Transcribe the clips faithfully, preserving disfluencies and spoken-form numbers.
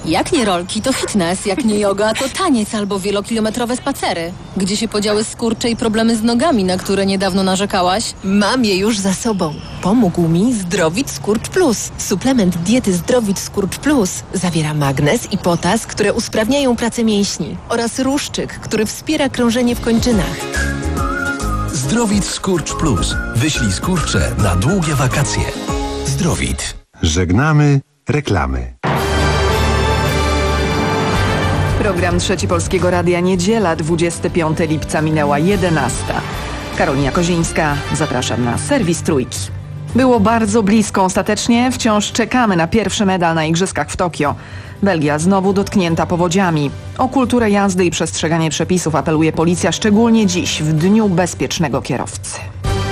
Jak nie rolki, to fitness, jak nie yoga, to taniec albo wielokilometrowe spacery. Gdzie się podziały skurcze i problemy z nogami, na które niedawno narzekałaś? Mam je już za sobą. Pomógł mi Zdrowit Skurcz Plus. Suplement diety Zdrowit Skurcz Plus zawiera magnez i potas, które usprawniają pracę mięśni oraz ruszczyk, który wspiera krążenie w kończynach. Zdrowit Skurcz Plus. Wyślij skurcze na długie wakacje. Zdrowit. Żegnamy reklamy. Program Trzeci Polskiego Radia, niedziela, dwudziestego piątego lipca, minęła jedenasta. Karolina Kozińska, zapraszam na serwis Trójki. Było bardzo blisko ostatecznie, wciąż czekamy na pierwszy medal na Igrzyskach w Tokio. Belgia znowu dotknięta powodziami. O kulturę jazdy i przestrzeganie przepisów apeluje policja, szczególnie dziś, w Dniu Bezpiecznego Kierowcy.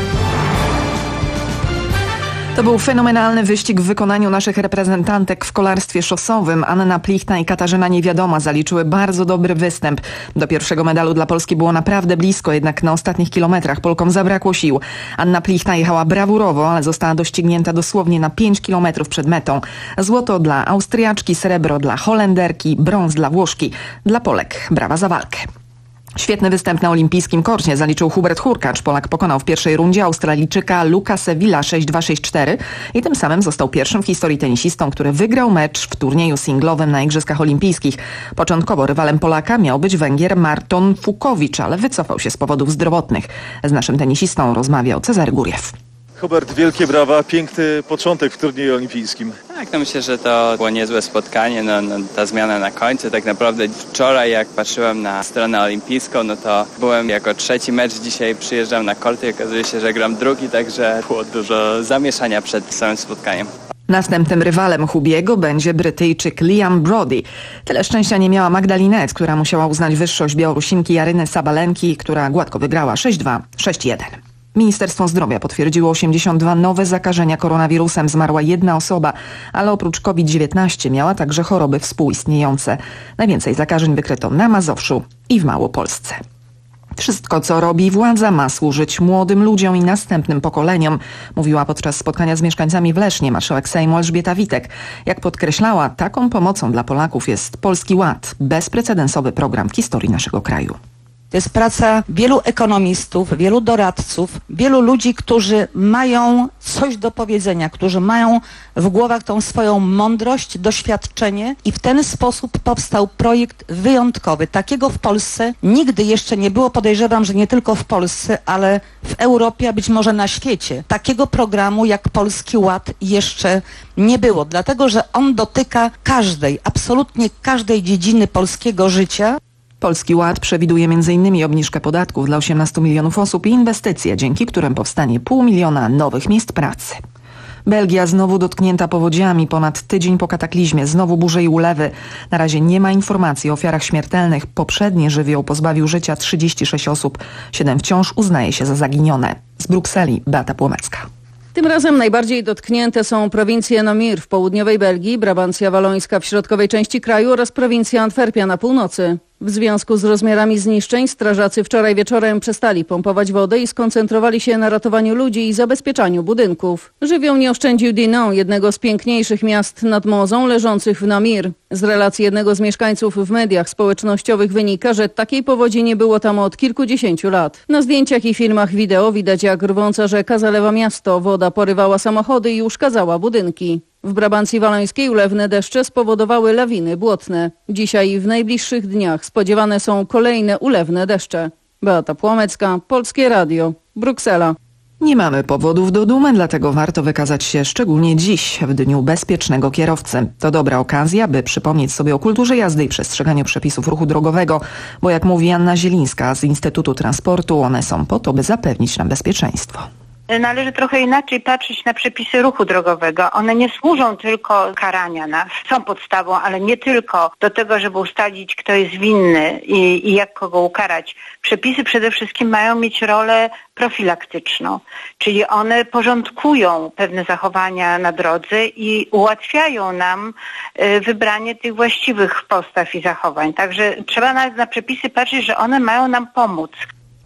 To był fenomenalny wyścig w wykonaniu naszych reprezentantek w kolarstwie szosowym. Anna Plichta i Katarzyna Niewiadoma zaliczyły bardzo dobry występ. Do pierwszego medalu dla Polski było naprawdę blisko, jednak na ostatnich kilometrach Polkom zabrakło sił. Anna Plichta jechała brawurowo, ale została doścignięta dosłownie na pięć kilometrów przed metą. Złoto dla Austriaczki, srebro dla Holenderki, brąz dla Włoszki. Dla Polek brawa za walkę. Świetny występ na olimpijskim korcie zaliczył Hubert Hurkacz. Polak pokonał w pierwszej rundzie Australijczyka Luka Sevilla sześć dwa sześć cztery i tym samym został pierwszym w historii tenisistą, który wygrał mecz w turnieju singlowym na Igrzyskach Olimpijskich. Początkowo rywalem Polaka miał być Węgier Marton Fukowicz, ale wycofał się z powodów zdrowotnych. Z naszym tenisistą rozmawiał Cezary Góriew. Hubert, wielkie brawa, piękny początek w turnieju olimpijskim. Tak, no myślę, że to było niezłe spotkanie, no, no, ta zmiana na końcu. Tak naprawdę wczoraj, jak patrzyłem na stronę olimpijską, no to byłem jako trzeci mecz, dzisiaj przyjeżdżam na korty i okazuje się, że gram drugi, także było dużo zamieszania przed samym spotkaniem. Następnym rywalem Hubiego będzie Brytyjczyk Liam Brody. Tyle szczęścia nie miała Magdalinet, która musiała uznać wyższość Białorusinki Jaryny Sabalenki, która gładko wygrała sześć dwa sześć jeden. Ministerstwo Zdrowia potwierdziło osiemdziesiąt dwa nowe zakażenia koronawirusem. Zmarła jedna osoba, ale oprócz COVID dziewiętnaście miała także choroby współistniejące. Najwięcej zakażeń wykryto na Mazowszu i w Małopolsce. Wszystko, co robi władza, ma służyć młodym ludziom i następnym pokoleniom, mówiła podczas spotkania z mieszkańcami w Lesznie marszałek Sejmu Elżbieta Witek. Jak podkreślała, taką pomocą dla Polaków jest Polski Ład, bezprecedensowy program w historii naszego kraju. To jest praca wielu ekonomistów, wielu doradców, wielu ludzi, którzy mają coś do powiedzenia, którzy mają w głowach tą swoją mądrość, doświadczenie i w ten sposób powstał projekt wyjątkowy. Takiego w Polsce nigdy jeszcze nie było, podejrzewam, że nie tylko w Polsce, ale w Europie, a być może na świecie. Takiego programu jak Polski Ład jeszcze nie było, dlatego że on dotyka każdej, absolutnie każdej dziedziny polskiego życia. Polski Ład przewiduje m in obniżkę podatków dla osiemnastu milionów osób i inwestycje, dzięki którym powstanie pół miliona nowych miejsc pracy. Belgia znowu dotknięta powodziami ponad tydzień po kataklizmie, znowu burze i ulewy. Na razie nie ma informacji o ofiarach śmiertelnych. Poprzedni żywioł pozbawił życia trzydzieści sześć osób. Siedem wciąż uznaje się za zaginione. Z Brukseli Beata Płomecka. Tym razem najbardziej dotknięte są prowincje Namur w południowej Belgii, Brabancja Walońska w środkowej części kraju oraz prowincja Antwerpia na północy. W związku z rozmiarami zniszczeń strażacy wczoraj wieczorem przestali pompować wodę i skoncentrowali się na ratowaniu ludzi i zabezpieczaniu budynków. Żywioł nie oszczędził Dinant, jednego z piękniejszych miast nad Mozą leżących w Namur. Z relacji jednego z mieszkańców w mediach społecznościowych wynika, że takiej powodzi nie było tam od kilkudziesięciu lat. Na zdjęciach i filmach wideo widać, jak rwąca rzeka zalewa miasto. Woda porywała samochody i uszkadzała budynki. W Brabancji Walońskiej ulewne deszcze spowodowały lawiny błotne. Dzisiaj i w najbliższych dniach spodziewane są kolejne ulewne deszcze. Beata Płomecka, Polskie Radio, Bruksela. Nie mamy powodów do dumy, dlatego warto wykazać się szczególnie dziś, w Dniu Bezpiecznego Kierowcy. To dobra okazja, by przypomnieć sobie o kulturze jazdy i przestrzeganiu przepisów ruchu drogowego, bo jak mówi Anna Zielińska z Instytutu Transportu, one są po to, by zapewnić nam bezpieczeństwo. Należy trochę inaczej patrzeć na przepisy ruchu drogowego. One nie służą tylko karania nas, są podstawą, ale nie tylko do tego, żeby ustalić, kto jest winny i, i jak kogo ukarać. Przepisy przede wszystkim mają mieć rolę profilaktyczną, czyli one porządkują pewne zachowania na drodze i ułatwiają nam wybranie tych właściwych postaw i zachowań. Także trzeba nawet na przepisy patrzeć, że one mają nam pomóc.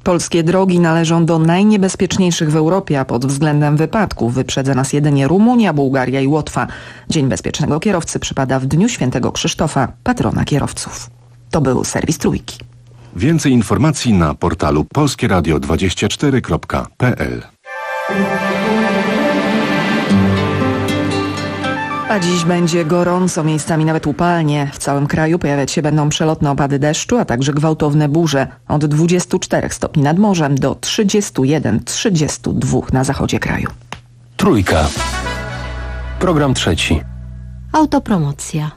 Polskie drogi należą do najniebezpieczniejszych w Europie, a pod względem wypadków wyprzedza nas jedynie Rumunia, Bułgaria i Łotwa. Dzień Bezpiecznego Kierowcy przypada w Dniu Świętego Krzysztofa, patrona kierowców. To był serwis Trójki. Więcej informacji na portalu polskieradio dwadzieścia cztery kropka p l. A dziś będzie gorąco, miejscami nawet upalnie. W całym kraju pojawiać się będą przelotne opady deszczu, a także gwałtowne burze. Od dwudziestu czterech stopni nad morzem do trzydziestu jeden do trzydziestu dwóch na zachodzie kraju. Trójka. Program trzeci. Autopromocja.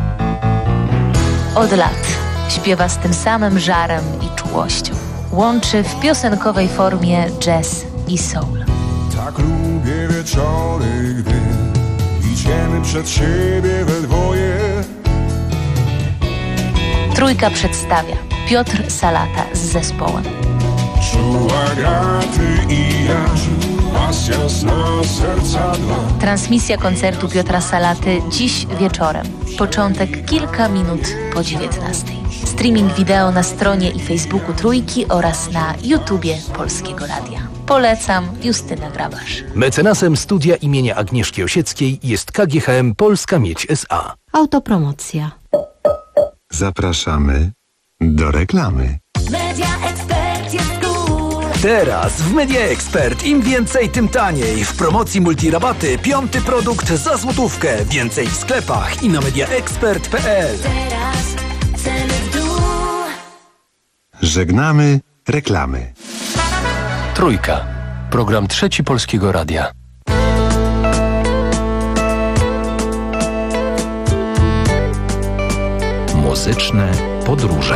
Od lat śpiewa z tym samym żarem i czułością. Łączy w piosenkowej formie jazz i soul. Tak lubię wieczory, gdy idziemy przed siebie we dwoje. Trójka przedstawia Piotr Salata z zespołem. Czuła graty i ja, pasja z nas serca dwa. Transmisja koncertu Piotra Salaty dziś wieczorem. Początek kilka minut po dziewiętnastej. Streaming wideo na stronie i Facebooku Trójki oraz na YouTubie Polskiego Radia. Polecam, Justyna Grabasz. Mecenasem studia imienia Agnieszki Osieckiej jest K G H M Polska Miedź S A. Autopromocja. Zapraszamy do reklamy. Media Expert jest cool. Teraz w Media Expert im więcej, tym taniej. W promocji multirabaty piąty produkt za złotówkę. Więcej w sklepach i na media expert kropka p l. Teraz ceny w dół. Żegnamy reklamy. Trójka. Program trzeci Polskiego Radia. Muzyczne podróże.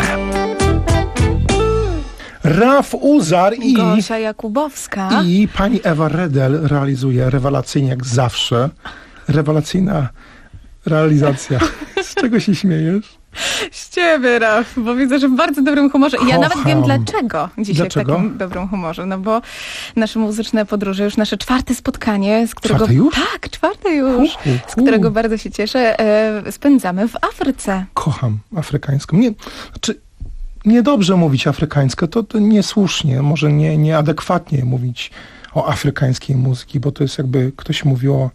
Raf Uzar i Gosia Jakubowska i pani Ewa Redel realizuje rewelacyjnie jak zawsze. Rewelacyjna realizacja. Z czego się śmiejesz? Z ciebie, Raf, bo widzę, że w bardzo dobrym humorze. I ja nawet wiem dlaczego dzisiaj Dlaczego? w takim dobrym humorze. No bo nasze muzyczne podróże, już nasze czwarte spotkanie, z którego... Czwarte już? Tak, czwarte już. Hu, hu, hu. Z którego bardzo się cieszę, e, spędzamy w Afryce. Kocham afrykańską. Nie, znaczy, niedobrze mówić afrykańską, to, to niesłusznie, może nie, nieadekwatnie mówić o afrykańskiej muzyki, bo to jest jakby ktoś mówił o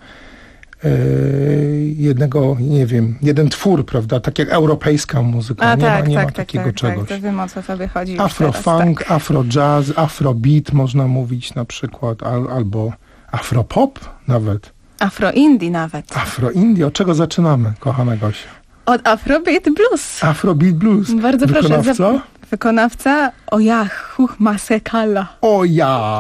jednego, nie wiem, jeden twór, prawda, tak jak europejska muzyka, A, nie tak, ma, nie tak, ma tak, takiego tak, czegoś. Tak, to wiem, o co tobie chodzi. Afrofunk, tak. afrojazz, afrobeat można mówić na przykład, al, albo afropop nawet. Afro-indie nawet. Afro-indie, od czego zaczynamy, kochana Gosia? Od Afrobeat Blues. Afrobeat Blues. Bardzo Wykonawca? proszę. Za... Wykonawca Oyahu Masekala. O ja!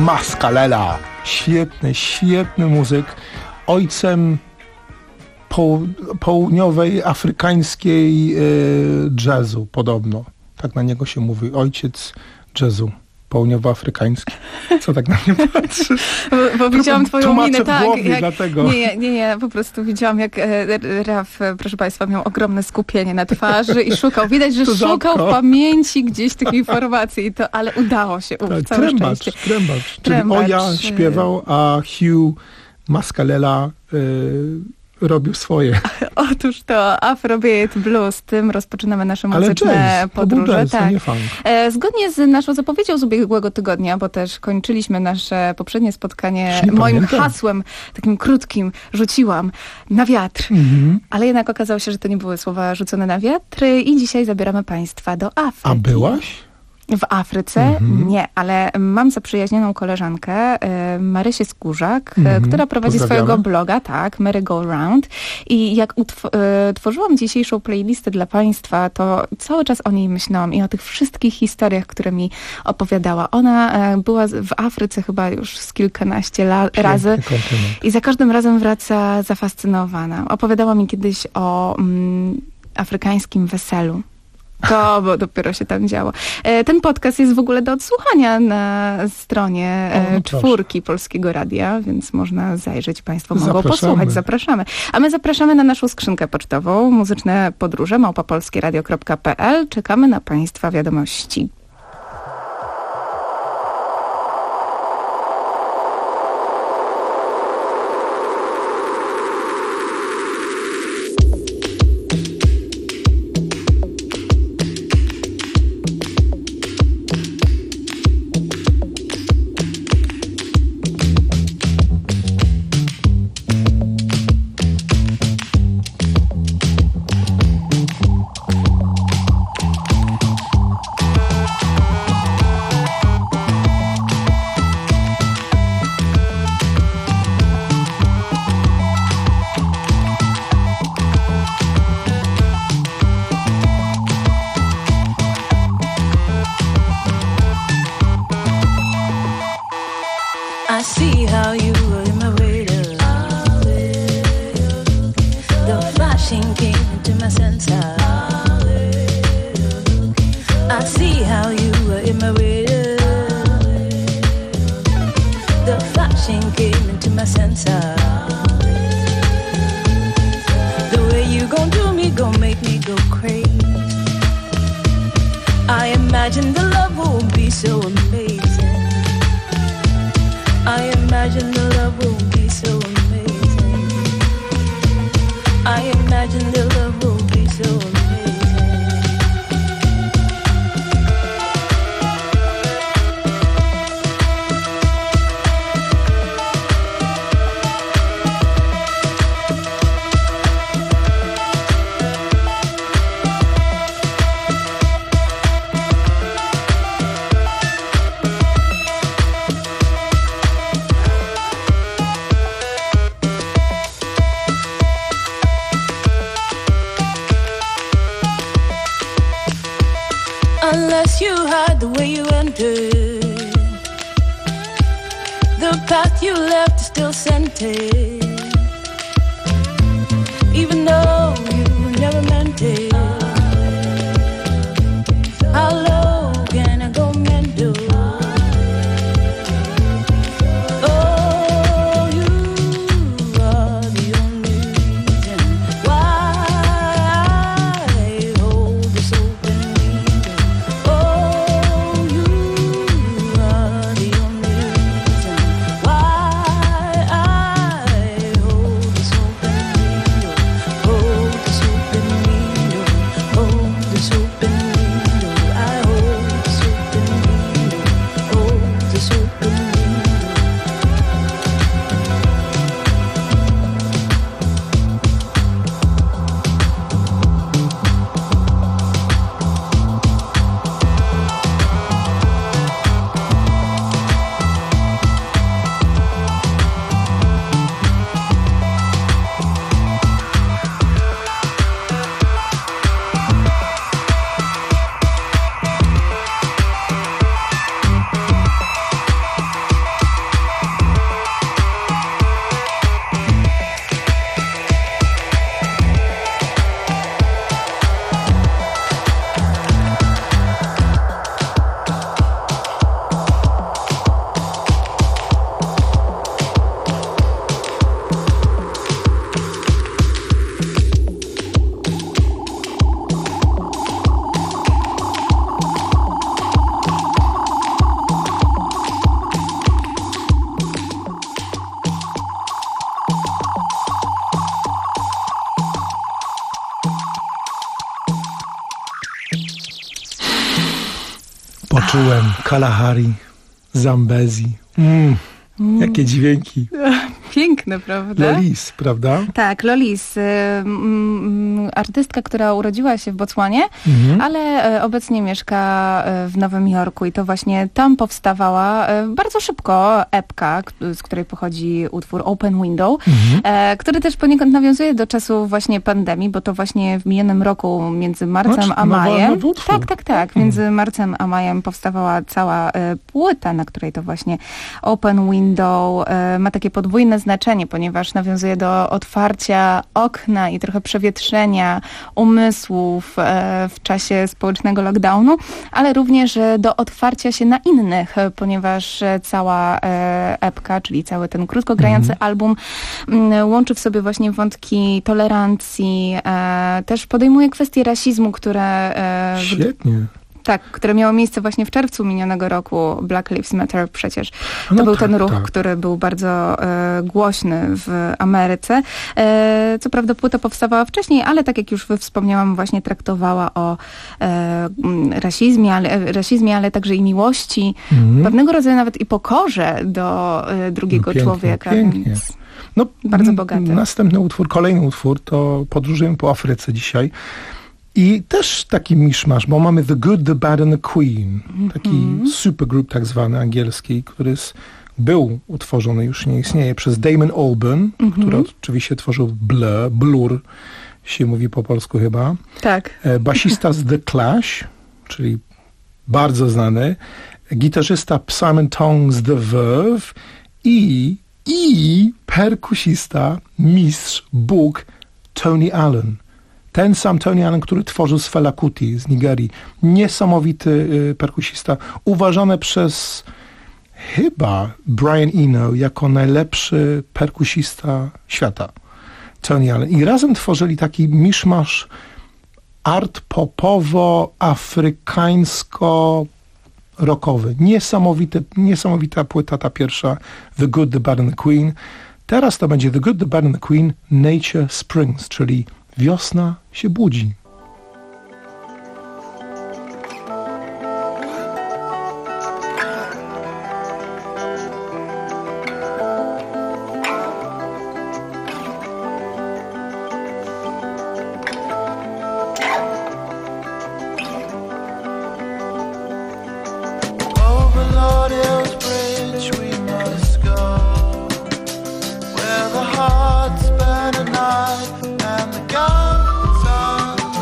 Mascalela. Świetny, świetny muzyk. Ojcem poł- południowej afrykańskiej e, jazzu podobno. Tak na niego się mówi. Ojciec jazzu południowoafrykański. Co tak na mnie patrzy? Bo, bo widziałam twoją minę, w tak. głowie, Jak, dlatego. Nie, nie, nie, po prostu widziałam, jak e, Raf, e, proszę państwa, miał ogromne skupienie na twarzy i szukał. Widać, że To szukał rzadko. w pamięci gdzieś tych informacji, to, ale udało się. Uf, Tak, całe trębacz, szczęście. trębacz. Czyli Trębacz, Oja y- śpiewał, a Hugh Mascalela y, robił swoje. Otóż to Afrobeat Blues, tym rozpoczynamy nasze Ale muzyczne jazz, to był podróże. jazz, to nie funk. E, zgodnie z naszą zapowiedzią z ubiegłego tygodnia, bo też kończyliśmy nasze poprzednie spotkanie Już nie moim pamiętam. hasłem, takim krótkim, rzuciłam na wiatr. Mhm. Ale jednak okazało się, że to nie były słowa rzucone na wiatr i dzisiaj zabieramy państwa do Afryki. A byłaś? W Afryce? Mhm. Nie, ale mam zaprzyjaźnioną koleżankę, e, Marysię Skórzak, e, Mhm. która prowadzi Pozdrawiamy. swojego bloga, tak, Merry Go Round. I jak utw- e, tworzyłam dzisiejszą playlistę dla państwa, to cały czas o niej myślałam i o tych wszystkich historiach, które mi opowiadała. Ona e, była z- w Afryce chyba już z kilkanaście la- razy kontynent. i za każdym razem wraca zafascynowana. Opowiadała mi kiedyś o mm, afrykańskim weselu. To bo dopiero się tam działo. E, Ten podcast jest w ogóle do odsłuchania na stronie e, O, no proszę. czwórki Polskiego Radia, więc można zajrzeć. Państwo mogą Zapraszamy. posłuchać. Zapraszamy. A my zapraszamy na naszą skrzynkę pocztową muzyczne podróże małpa polskieradio kropka p l. Czekamy na państwa wiadomości. I see how you were in my radar. The flashing came into my senses. I see how you were in my radar. The flashing came into my senses. The way you gon' do me, gon' make me go crazy. I imagine the love won't be so amazing. I imagine the love will be so amazing. I imagine the love will be so amazing. Unless you hide the way you entered, the path you left is still scented. Even though you never meant it. How low can I go mental? Oh, you are the only reason why I hold this open window. Oh, you are the only reason why I Poczułem Kalahari, Zambezi. Mm, jakie dźwięki. Piękne, prawda? Lolis, prawda? Tak, Lolis. Y, mm, artystka, która urodziła się w Botswanie, Mhm. ale y, obecnie mieszka y, w Nowym Jorku i to właśnie tam powstawała y, bardzo szybko epka, k- z której pochodzi utwór Open Window, Mhm. y, który też poniekąd nawiązuje do czasu właśnie pandemii, bo to właśnie w minionym roku między marcem Znaczy, a nowa- majem. nowy utwór. Tak, tak, tak. Między marcem a majem powstawała cała y, płyta, na której to właśnie Open Window y, ma takie podwójne znaczenie, ponieważ nawiązuje do otwarcia okna i trochę przewietrzenia umysłów e, w czasie społecznego lockdownu, ale również e, do otwarcia się na innych, e, ponieważ e, cała e, epka, czyli cały ten krótko grający Mhm. album m, łączy w sobie właśnie wątki tolerancji, e, też podejmuje kwestie rasizmu, które e, w- Świetnie. tak, które miało miejsce właśnie w czerwcu minionego roku. Black Lives Matter przecież. To No był tak, ten ruch, tak. który był bardzo e, głośny w Ameryce. E, co prawda płyta powstawała wcześniej, ale tak jak już wspomniałam, właśnie traktowała o e, m, rasizmie, ale, rasizmie, ale także i miłości. Mhm. Pewnego rodzaju nawet i pokorze do e, drugiego Pięknie, człowieka. pięknie. Więc No, bardzo n- bogaty. Następny utwór, kolejny utwór, to podróżujemy po Afryce dzisiaj. I też taki miszmasz, bo mamy The Good, The Bad and The Queen. Taki supergroup tak zwany angielski, który jest, był utworzony, już nie istnieje, przez Damon Albarn, Mhm. który oczywiście tworzył Blur, Blur się mówi po polsku chyba. tak. E, basista z The Clash, czyli bardzo znany, gitarzysta Simon Tong z The Verve i, i perkusista, mistrz, bóg Tony Allen. Ten sam Tony Allen, który tworzył z Fela Kuti z Nigerii. Niesamowity y, perkusista. Uważany przez chyba Brian Eno jako najlepszy perkusista świata. Tony Allen. I razem tworzyli taki miszmasz art popowo-afrykańsko-rockowy. Niesamowity, niesamowita płyta ta pierwsza, The Good, The Bad and The Queen. Teraz to będzie The Good, The Bad and The Queen, Nature Springs, czyli wiosna się budzi. Over Lord Hill's Bridge we must go, where the hearts burn at night and the guns are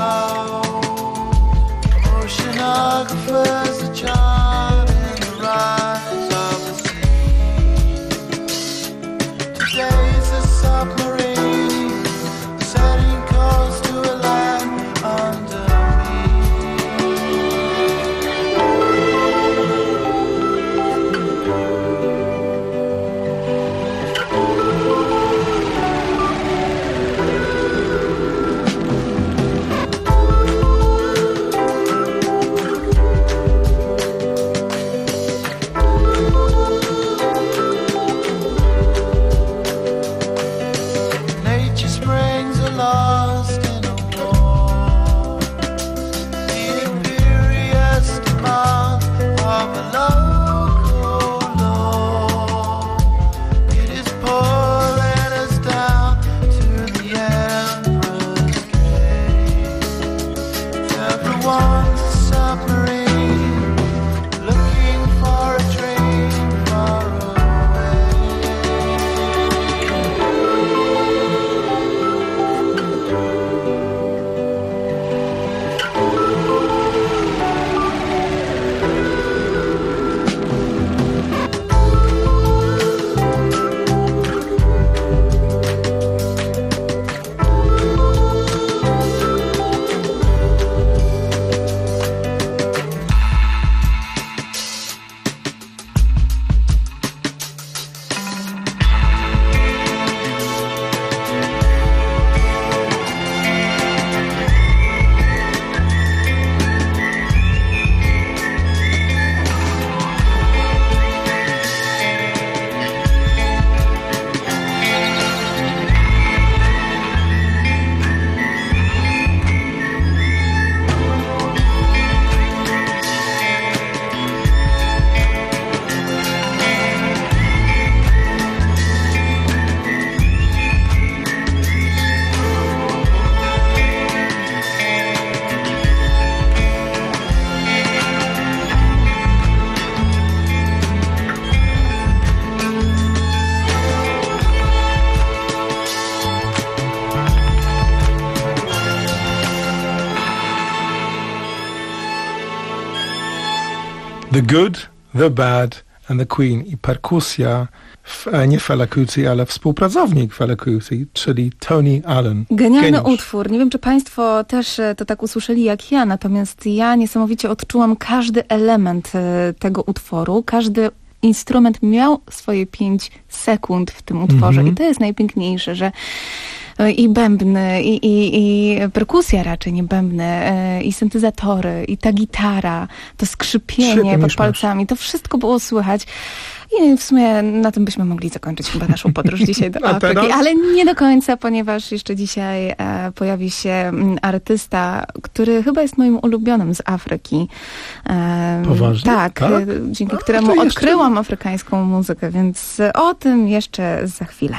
The Good, The Bad and The Queen. I perkusja, w, nie Fela Kuti, ale współpracownik Fela Kuti, czyli Tony Allen. Genialny Geniusz. utwór. Nie wiem, czy państwo też to tak usłyszeli jak ja, natomiast ja niesamowicie odczułam każdy element tego utworu. Każdy instrument miał swoje pięć sekund w tym utworze. Mhm. I to jest najpiękniejsze, że i bębny, i, i, i perkusja raczej, nie bębny, i syntezatory, i ta gitara, to skrzypienie Świetny pod miszmasz. palcami, to wszystko było słychać. I w sumie na tym byśmy mogli zakończyć chyba naszą podróż dzisiaj do A Afryki. teraz? Ale nie do końca, ponieważ jeszcze dzisiaj e, pojawi się m, artysta, który chyba jest moim ulubionym z Afryki. E, Poważnie? Tak, Tak? e, dzięki A, któremu to jeszcze- odkryłam afrykańską muzykę, więc o tym jeszcze za chwilę.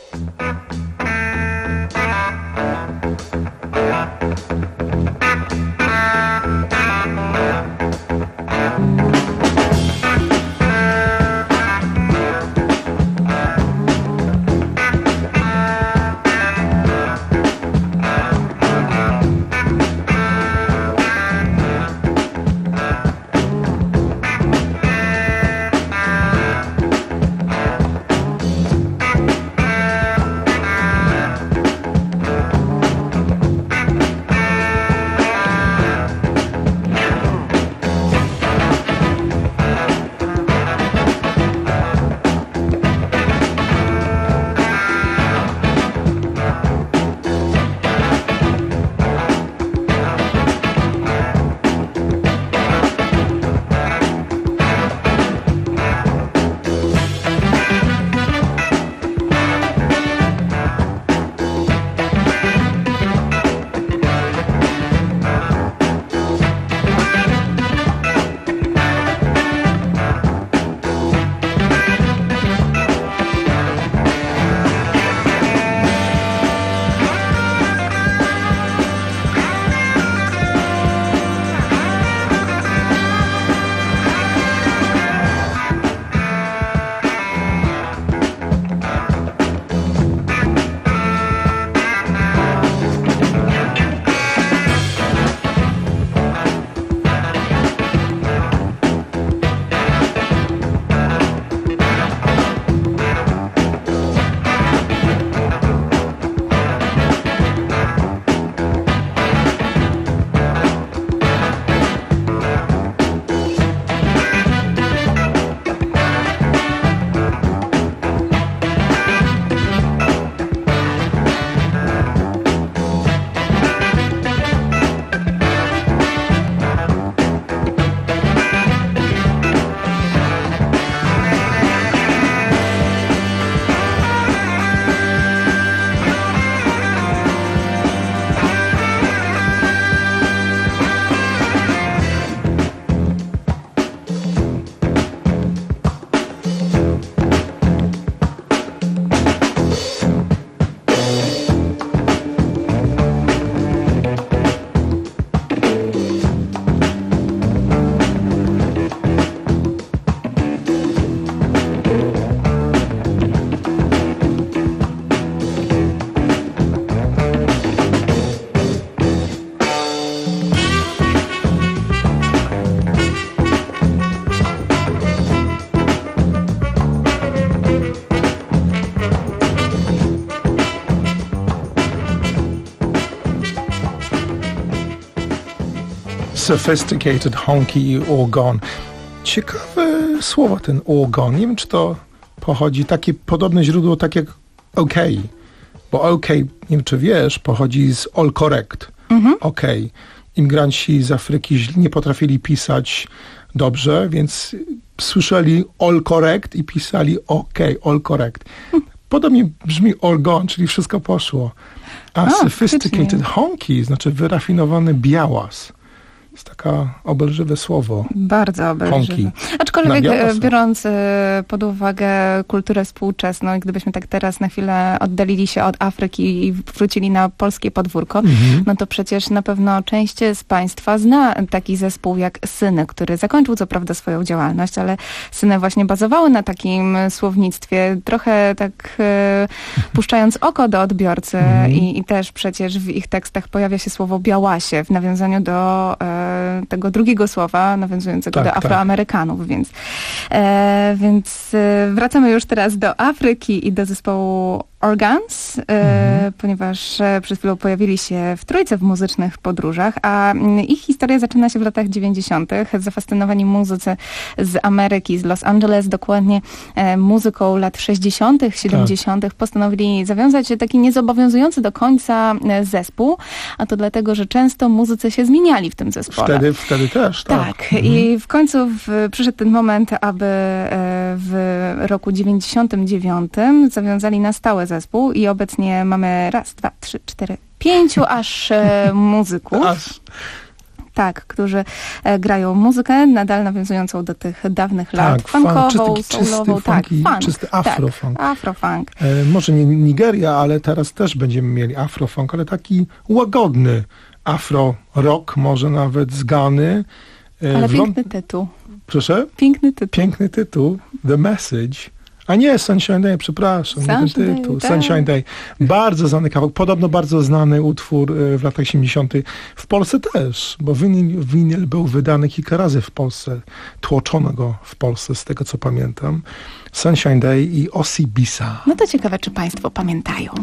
Sophisticated honky i organ. Ciekawe słowo ten organ. Nie wiem, czy to pochodzi, takie podobne źródło, tak jak OK. Bo OK, nie wiem, czy wiesz, pochodzi z all correct. Mhm. OK. Imigranci z Afryki nie potrafili pisać dobrze, więc słyszeli all correct i pisali OK, all correct. Podobnie brzmi organ, czyli wszystko poszło. A, A sophisticated faktycznie. honky znaczy wyrafinowany białas. jest taka obelżywe słowo. Bardzo obelżywe. Honki. Aczkolwiek Na białe są. biorąc e, pod uwagę kulturę współczesną i gdybyśmy tak teraz na chwilę oddalili się od Afryki i wrócili na polskie podwórko, Mhm. no to przecież na pewno część z Państwa zna taki zespół jak Syny, który zakończył co prawda swoją działalność, ale Syny właśnie bazowały na takim słownictwie, trochę tak e, puszczając oko do odbiorcy Mhm. i, i też przecież w ich tekstach pojawia się słowo białasie w nawiązaniu do e, e, tego drugiego słowa nawiązującego Tak, do tak. Afroamerykanów, więc, e, więc e, wracamy już teraz do Afryki i do zespołu Organs, e, Mhm. ponieważ e, przed chwilą pojawili się w trójce w muzycznych podróżach, a mm, ich historia zaczyna się w latach dziewięćdziesiątych. Zafascynowani muzycy z Ameryki, z Los Angeles, dokładnie e, muzyką lat sześćdziesiątych, siedemdziesiątych postanowili zawiązać taki niezobowiązujący do końca e, zespół, a to dlatego, że często muzycy się zmieniali w tym zespole. Wtedy, wtedy też, tak. Tak, i w końcu w, przyszedł ten moment, aby e, w roku dziewięćdziesiątym dziewiątym zawiązali na stałe zespół i obecnie mamy raz, dwa, trzy, cztery, pięciu aż e, muzyków. Aż. Tak, którzy e, grają muzykę nadal nawiązującą do tych dawnych lat. Tak, funk, Funkową, czysty, czysty soulową, tak, funky, funk. czysty afrofunk. Tak, afrofunk. E, może nie Nigeria, ale teraz też będziemy mieli afrofunk, ale taki łagodny afro-rock, może nawet z Gany. E, Ale w Lon- piękny tytuł. Proszę? Piękny tytuł. Piękny tytuł. The Message. A nie, Sunshine Day, przepraszam, nie ten Sunshine tytuł. Day, Sunshine tak. Day. Bardzo znany kawałek, podobno bardzo znany utwór e, w latach osiemdziesiątych. W Polsce też, bo winyl, winyl był wydany kilka razy w Polsce. Tłoczono go w Polsce, z tego co pamiętam. Sunshine Day i Osibisa. No to ciekawe, czy państwo pamiętają.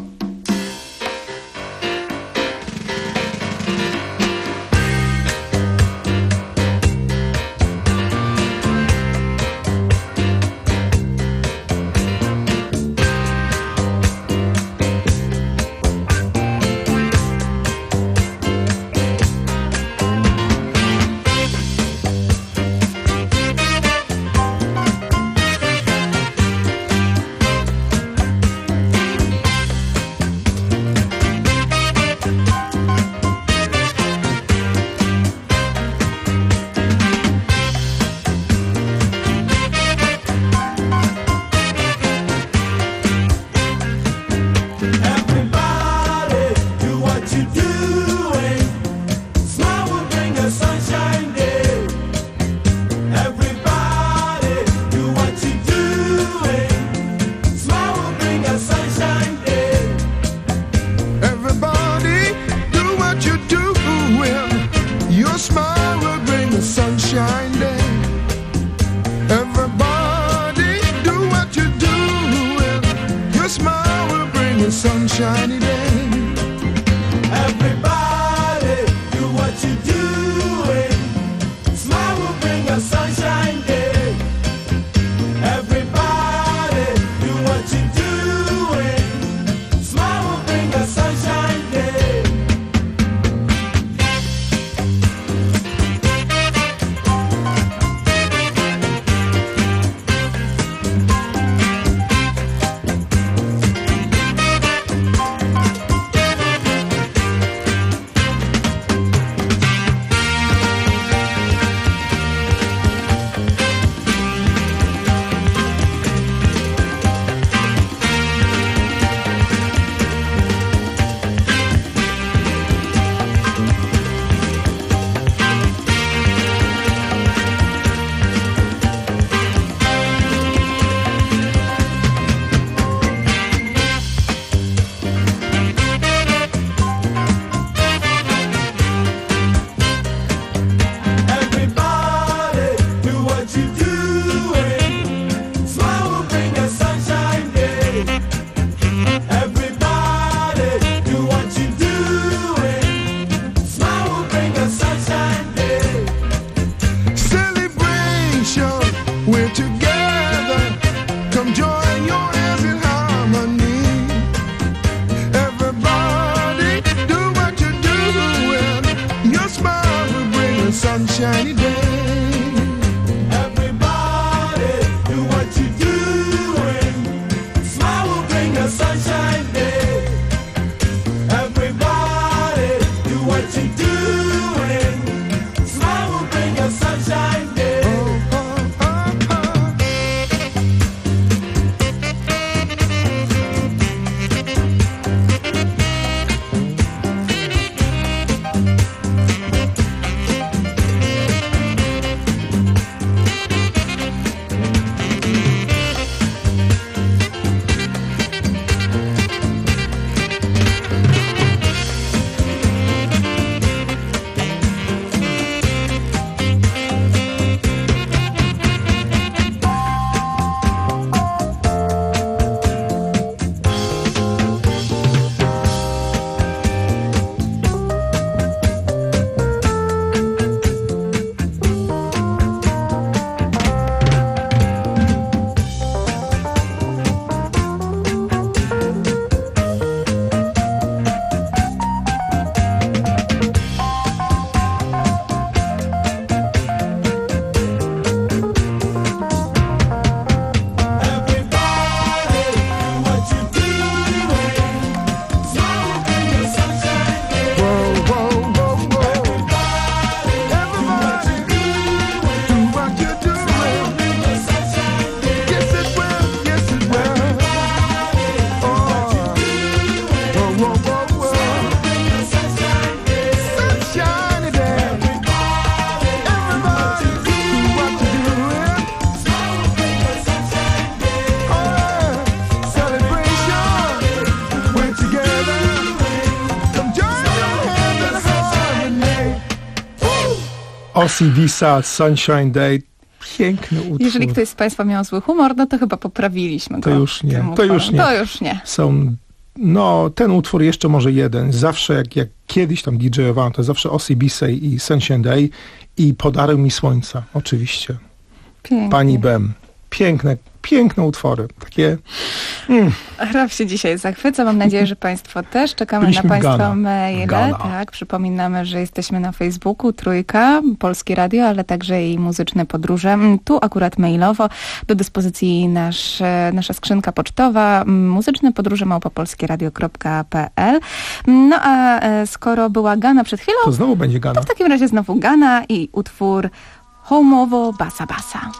Ossie Visa, Sunshine Day. Piękny utwór. Jeżeli ktoś z Państwa miał zły humor, no to chyba poprawiliśmy go. To już nie, to już nie. To już nie. Są, no ten utwór jeszcze może jeden. Zawsze jak, jak kiedyś tam D J-owałem, to zawsze Ossie Visa i Sunshine Day i Podarł mi słońca, oczywiście. Pięknie. Pani Bem. Piękne, piękne utwory. Takie... Mm. Raf się dzisiaj zachwyca. Mam nadzieję, że Państwo też. Czekamy Byliśmy na Państwa Ghana. maile. Ghana. Tak, przypominamy, że jesteśmy na Facebooku, Trójka, Polskie Radio, ale także i Muzyczne Podróże. Tu akurat mailowo do dyspozycji nasz, nasza skrzynka pocztowa muzyczne podróże małpa polskieradio kropka p l. No a skoro była Ghana przed chwilą, to znowu będzie Ghana. To w takim razie znowu Ghana i utwór Homowo Basa Basa.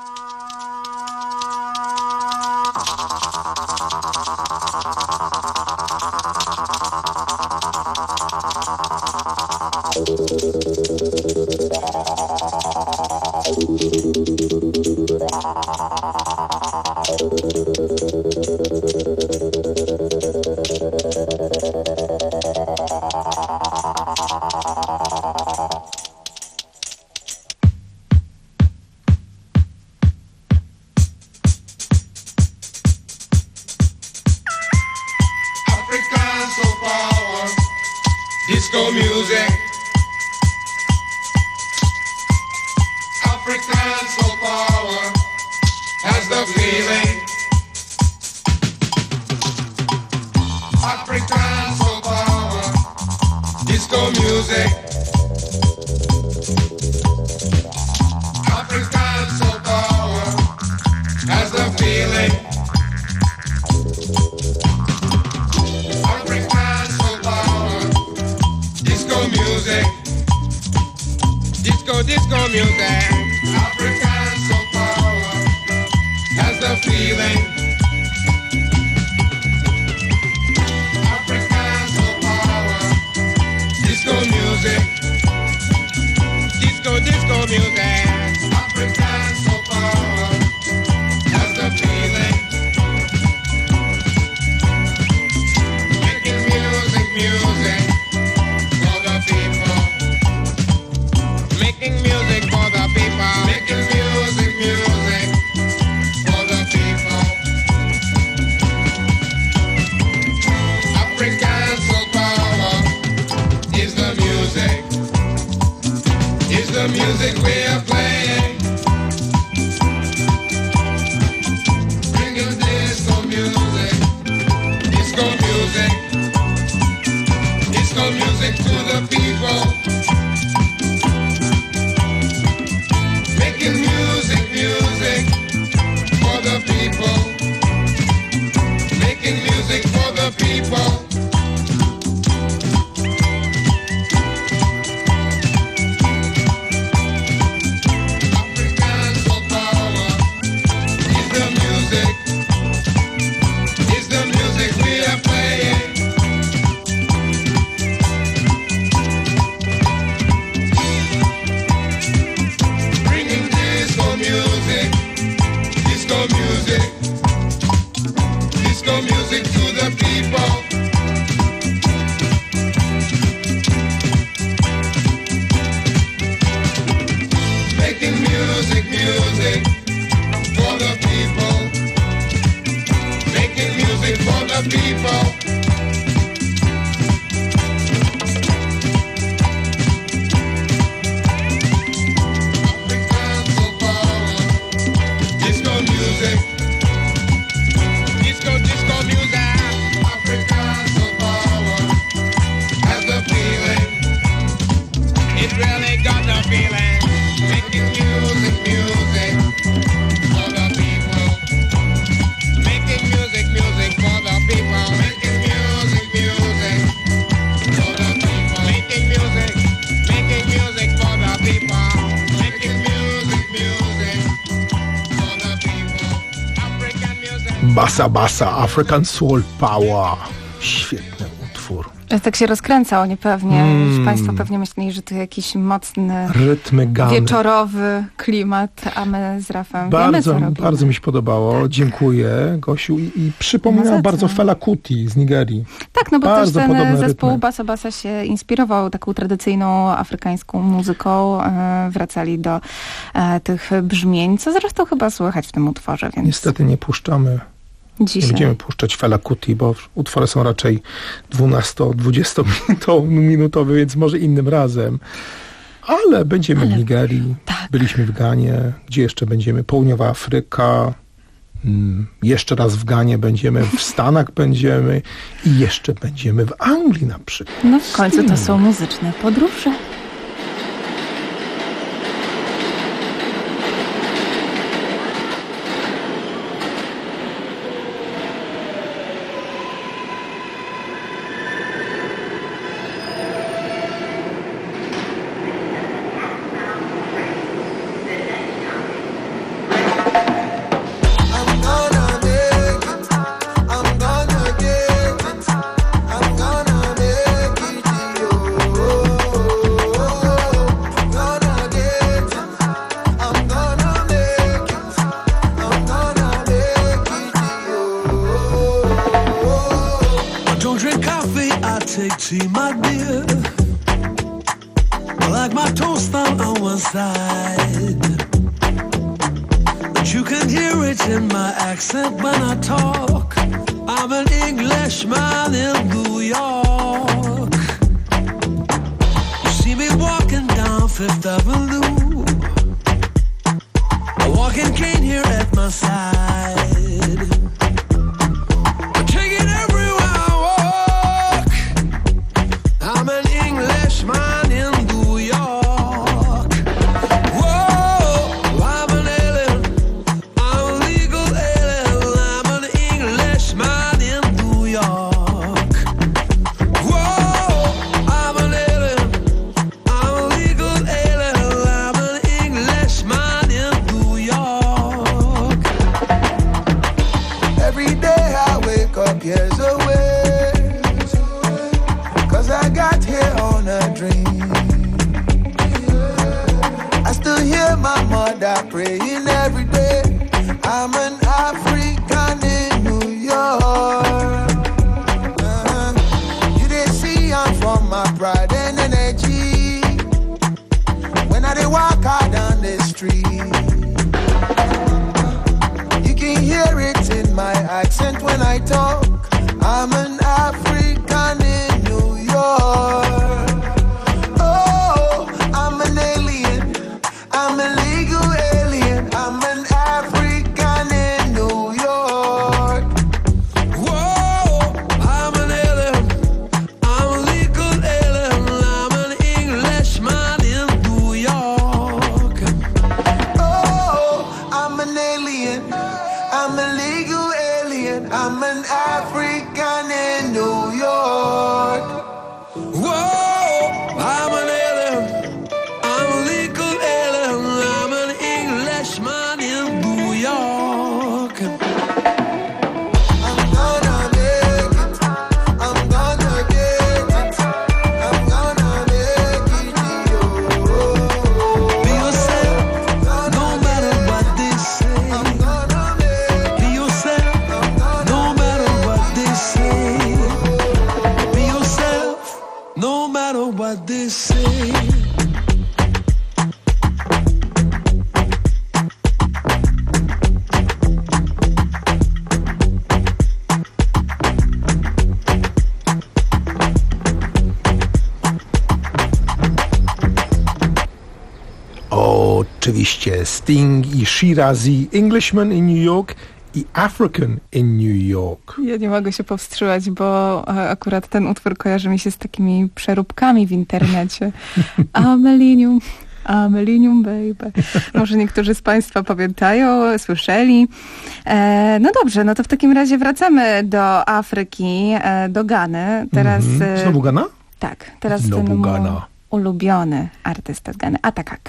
Disco music, African soul power has the feeling. African soul power, disco music. African soul power has the feeling. Music, disco, disco music. African soul power has the feeling. African soul power, disco music, disco, disco music. African soul power has the feeling. Making music, music. Making music for the people. Making music, music for the people. African soul power is the music. Is the music we are playing. Bringing disco music. Disco music. Disco music to the people. Making music, music for the people. Making music for the people. African soul power is the music. Is the music we are playing. Music, disco music, disco music to the people. Making music, music for the people. Making music for the people. Music, disco, disco music. African soul power has the feeling. It really got the feeling. Making music, music for the people. Making music, music for the people. Making music, music for the people. Making music, making music for the people. Making music, music. Basa Basa, African Soul Power. Świetny utwór. Że tak się rozkręcało niepewnie. Mm. Już Państwo pewnie myśleli, że to jakiś mocny, Rytmy, gamy. wieczorowy klimat, a my z Rafem Bardzo, wiemy, co robimy. bardzo mi się podobało. Dziękuję, Gosiu. I, i Nie ma przypominam za bardzo co. Fela Kuti z Nigerii. Tak, no bo Bardzo też ten podobne zespół rytmy. Basa Basa się inspirował taką tradycyjną afrykańską muzyką. E, wracali do e, tych brzmień, co zresztą chyba słychać w tym utworze, więc Niestety nie puszczamy. dzisiaj. Nie będziemy puszczać Fela Kuti, bo utwory są raczej dwunasto-dwudziestominutowe, więc może innym razem. Ale będziemy Ale- w Nigerii, tak. byliśmy w Ganie, gdzie jeszcze będziemy? Południowa Afryka, mm, jeszcze raz w Ganie będziemy, w Stanach będziemy i jeszcze będziemy w Anglii na przykład. No w końcu to są muzyczne podróże. I'm gonna make it. I'm gonna get it. I'm gonna make it. I'm gonna get it. I'm gonna make it. I'm gonna make it. I don't drink coffee, I take tea, my dear. I like my toast on one side. But you can hear it in my accent when I talk. I'm an Englishman in New York. You see me walking down Fifth Avenue. A walking cane here at my side. I take it everywhere I walk. I'm an Englishman in New York. Whoa, I'm an alien. I'm a legal alien. I'm an Englishman in New York. Whoa, I'm an alien. I'm a legal alien. I'm an Englishman in New York. Every day I wake up years away, 'cause I got here on a dream. I still hear my mother praying every day. I'm an African in New York. Uh-huh. You they see I'm from my pride and energy. When I dey walk out down the street, you can hear it in my accent when I talk. I'm an African in New York. Oh, I'm an alien. I'm a legal alien. I'm an African in New York. Whoa, I'm an alien. I'm a legal alien. I'm an Englishman in New York. Oh, I'm an alien. I'm a legal alien. I'm an African in New York. Whoa, I'm an alien. I'm a legal alien. I'm an Englishman in New York. I'm gonna make it. I'm gonna get it. I'm gonna make it. Be yourself, no matter what they say. I'm gonna make Be yourself, no matter what they say. Be yourself, no matter what they say. Oczywiście Sting i Shirazi, Englishman in New York i African in New York. Ja nie mogę się powstrzymać, bo e, akurat ten utwór kojarzy mi się z takimi przeróbkami w internecie. Amelinium, Amelinium baby. Może niektórzy z Państwa pamiętają, słyszeli. E, no dobrze, no to w takim razie wracamy do Afryki, e, do Gany. Teraz... Mhm. e, Znowu Gana? Tak, teraz Znowu ten mój Gana. ulubiony artysta z Gany, Atakak.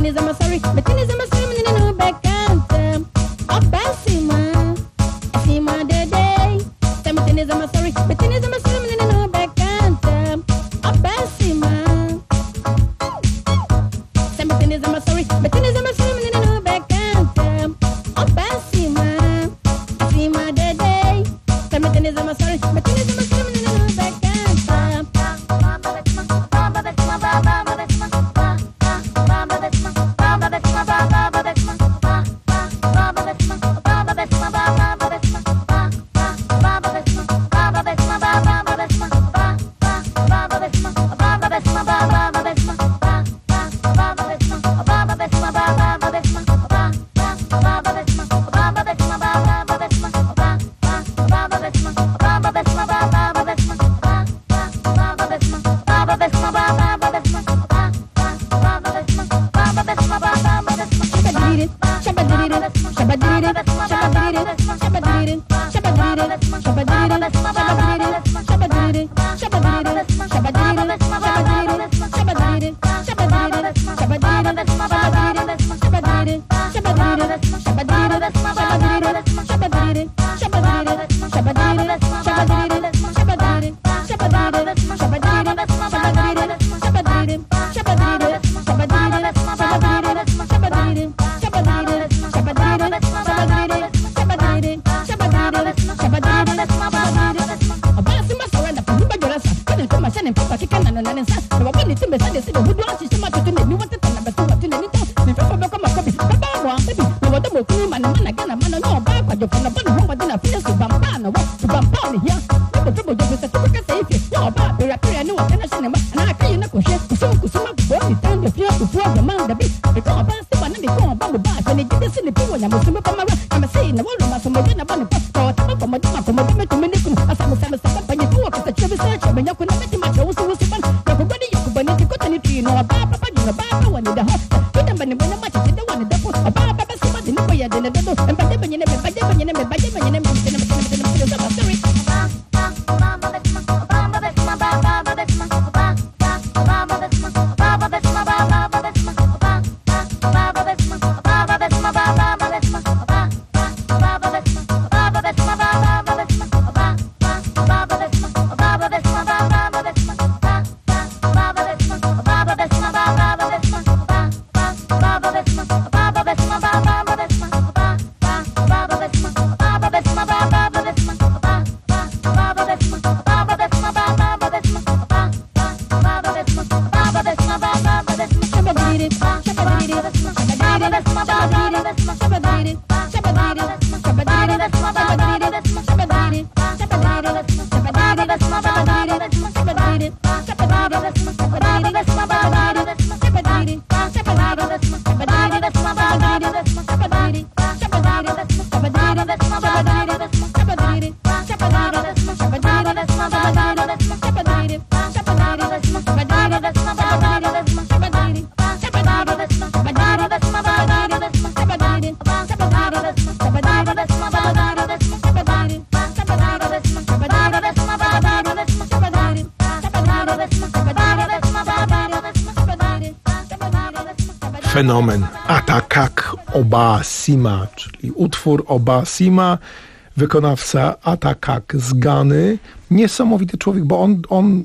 Fenomen Atakak Obasima, czyli utwór Obasima, wykonawca Atakak z Gany. Niesamowity człowiek, bo on, on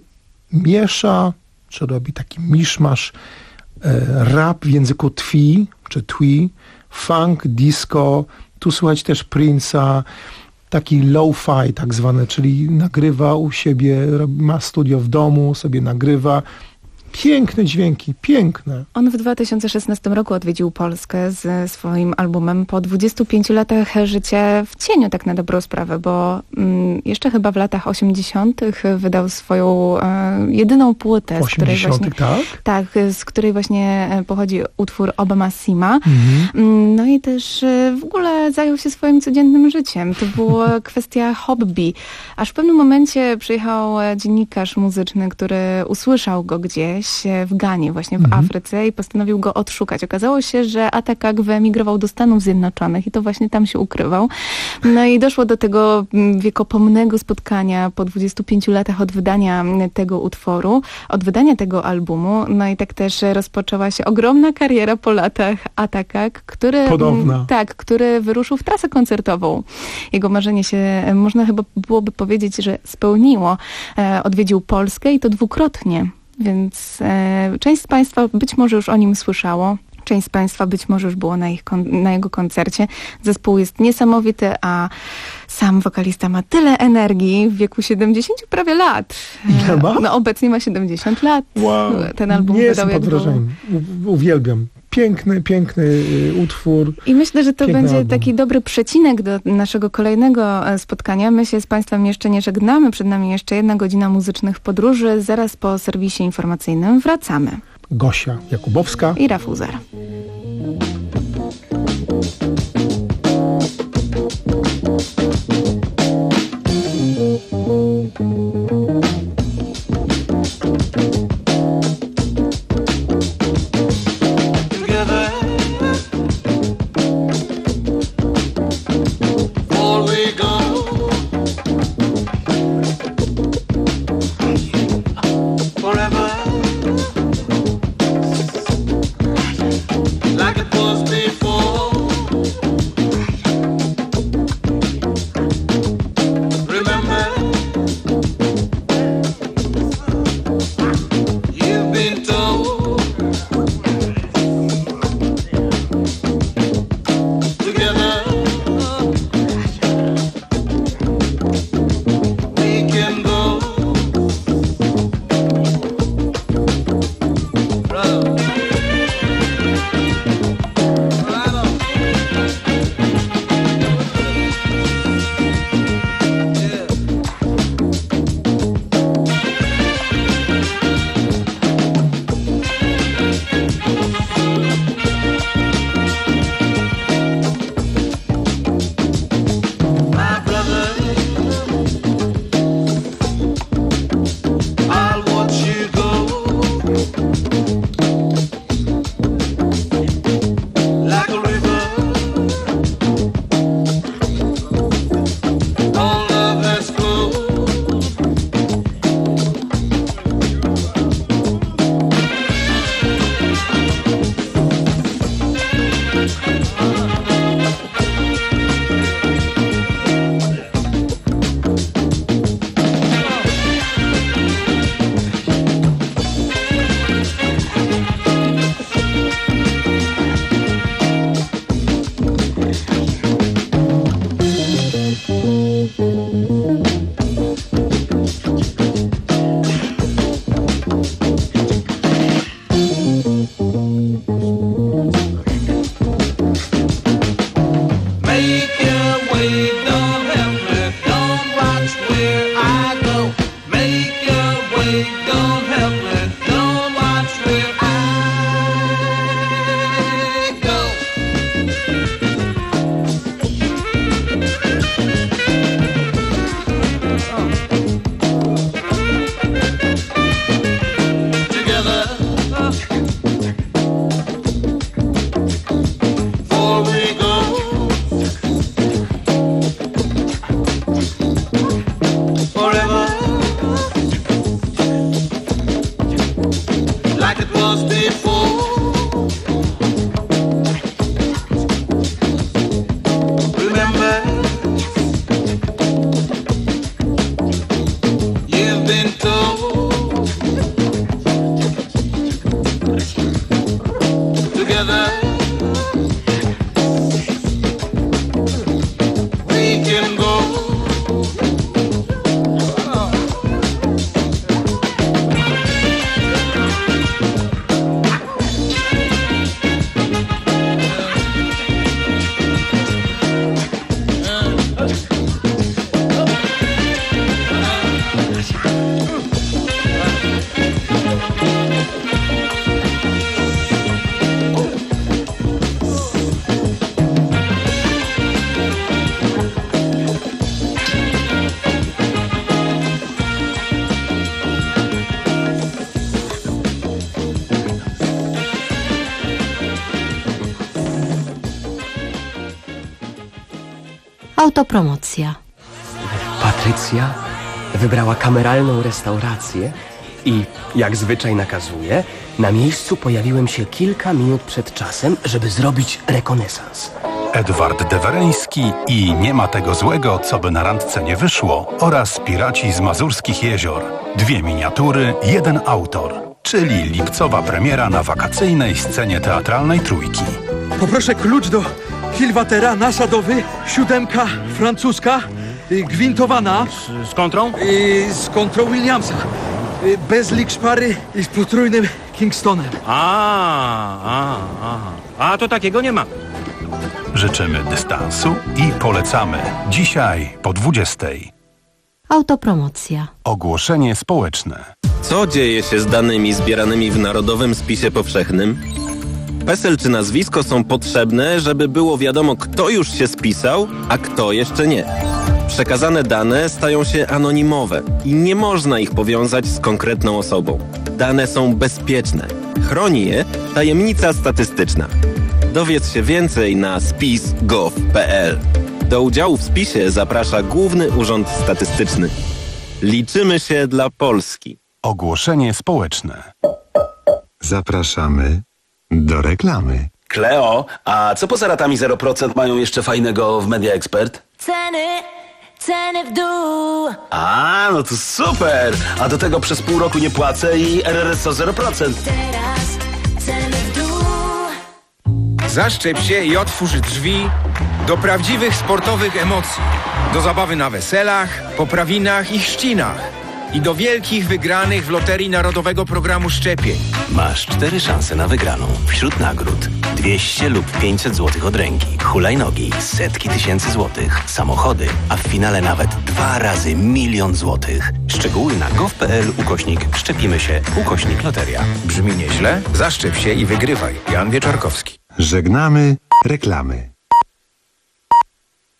miesza, czy robi taki miszmasz, e, rap w języku twi, czy twi, funk, disco, tu słychać też Prince'a, taki low-fi tak zwany, czyli nagrywa u siebie, ma studio w domu, sobie nagrywa. Piękne dźwięki, piękne. On w dwa tysiące szesnastym roku odwiedził Polskę ze swoim albumem po dwudziestu pięciu latach życia w cieniu, tak na dobrą sprawę, bo mm, jeszcze chyba w latach osiemdziesiątych wydał swoją e, jedyną płytę, z której właśnie, tak? Tak, z której właśnie pochodzi utwór Obasima. Mhm. No i też e, w ogóle zajął się swoim codziennym życiem. To była kwestia hobby. Aż w pewnym momencie przyjechał dziennikarz muzyczny, który usłyszał go gdzieś gdzieś w Ganie, właśnie w Mhm. Afryce i postanowił go odszukać. Okazało się, że Atakak wyemigrował do Stanów Zjednoczonych i to właśnie tam się ukrywał. No i doszło do tego mm, wiekopomnego spotkania po dwudziestu pięciu latach od wydania mm, tego utworu, od wydania tego albumu. No i tak też rozpoczęła się ogromna kariera po latach Atakak, który, Podobna. mm, tak, który wyruszył w trasę koncertową. Jego marzenie się, e, można chyba byłoby powiedzieć, że spełniło. E, odwiedził Polskę i to dwukrotnie, więc e, część z Państwa być może już o nim słyszało. Część z Państwa być może już było na, ich kon- na jego koncercie. Zespół jest niesamowity, a sam wokalista ma tyle energii w wieku siedemdziesięciu prawie lat. Ile ma? No obecnie ma siedemdziesiąt lat. Wow. Ten album Nie wydał jestem pod jak był. wrażeniem. U- Uwielbiam. Piękny, piękny y, utwór. I myślę, że to Piękny będzie album. taki dobry przecinek do naszego kolejnego e, spotkania. My się z Państwem jeszcze nie żegnamy. Przed nami jeszcze jedna godzina muzycznych podróży. Zaraz po serwisie informacyjnym wracamy. Gosia Jakubowska i Rafał Zer. Together, before we go, forever, like it was before. Remember, you've been told. Together, we can go. Brother. My brother, I'll watch you go like a river. All love has flowed. Make your way, don't help me, don't watch where I go. Make your way, don't help me, don't watch where I go. Together, before we go. Forever, like it was before. Remember, you've been told. Together, we can go. Autopromocja. Patrycja wybrała kameralną restaurację i, jak zwyczaj nakazuje, na miejscu pojawiłem się kilka minut przed czasem, żeby zrobić rekonesans. Edward Dewereński i Nie ma tego złego, co by na randce nie wyszło oraz Piraci z Mazurskich Jezior. Dwie miniatury, jeden autor, czyli lipcowa premiera na wakacyjnej scenie teatralnej Trójki. Poproszę klucz do Hilwatera, nasadowy, siódemka francuska, y, gwintowana. Z, z kontrą? Y, z kontrą Williamsa. Y, bez likszpary i z potrójnym Kingstonem. A, a, a. A to takiego nie ma. Życzymy dystansu i polecamy. Dzisiaj po dwudziestej. Autopromocja. Ogłoszenie społeczne. Co dzieje się z danymi zbieranymi w Narodowym Spisie Powszechnym? PESEL czy nazwisko są potrzebne, żeby było wiadomo, kto już się spisał, a kto jeszcze nie. Przekazane dane stają się anonimowe i nie można ich powiązać z konkretną osobą. Dane są bezpieczne. Chroni je tajemnica statystyczna. Dowiedz się więcej na spis kropka gov kropka p l. Do udziału w spisie zaprasza Główny Urząd Statystyczny. Liczymy się dla Polski. Ogłoszenie społeczne. Zapraszamy do reklamy. Kleo, a co poza ratami zero procent mają jeszcze fajnego w Media Expert? Ceny, ceny w dół. A, no to super! A do tego przez pół roku nie płacę i R R S O zero procent. Teraz ceny w dół. Zaszczep się i otwórz drzwi do prawdziwych sportowych emocji. Do zabawy na weselach, poprawinach i chrzcinach. I do wielkich wygranych w Loterii Narodowego Programu Szczepień. Masz cztery szanse na wygraną. Wśród nagród dwieście lub pięćset złotych od ręki, hulajnogi, setki tysięcy złotych, samochody, a w finale nawet dwa razy milion złotych. Szczegóły na gov kropka p l ukośnik szczepimy się ukośnik loteria. Brzmi nieźle? Zaszczep się i wygrywaj. Jan Wieczorkowski. Żegnamy reklamy.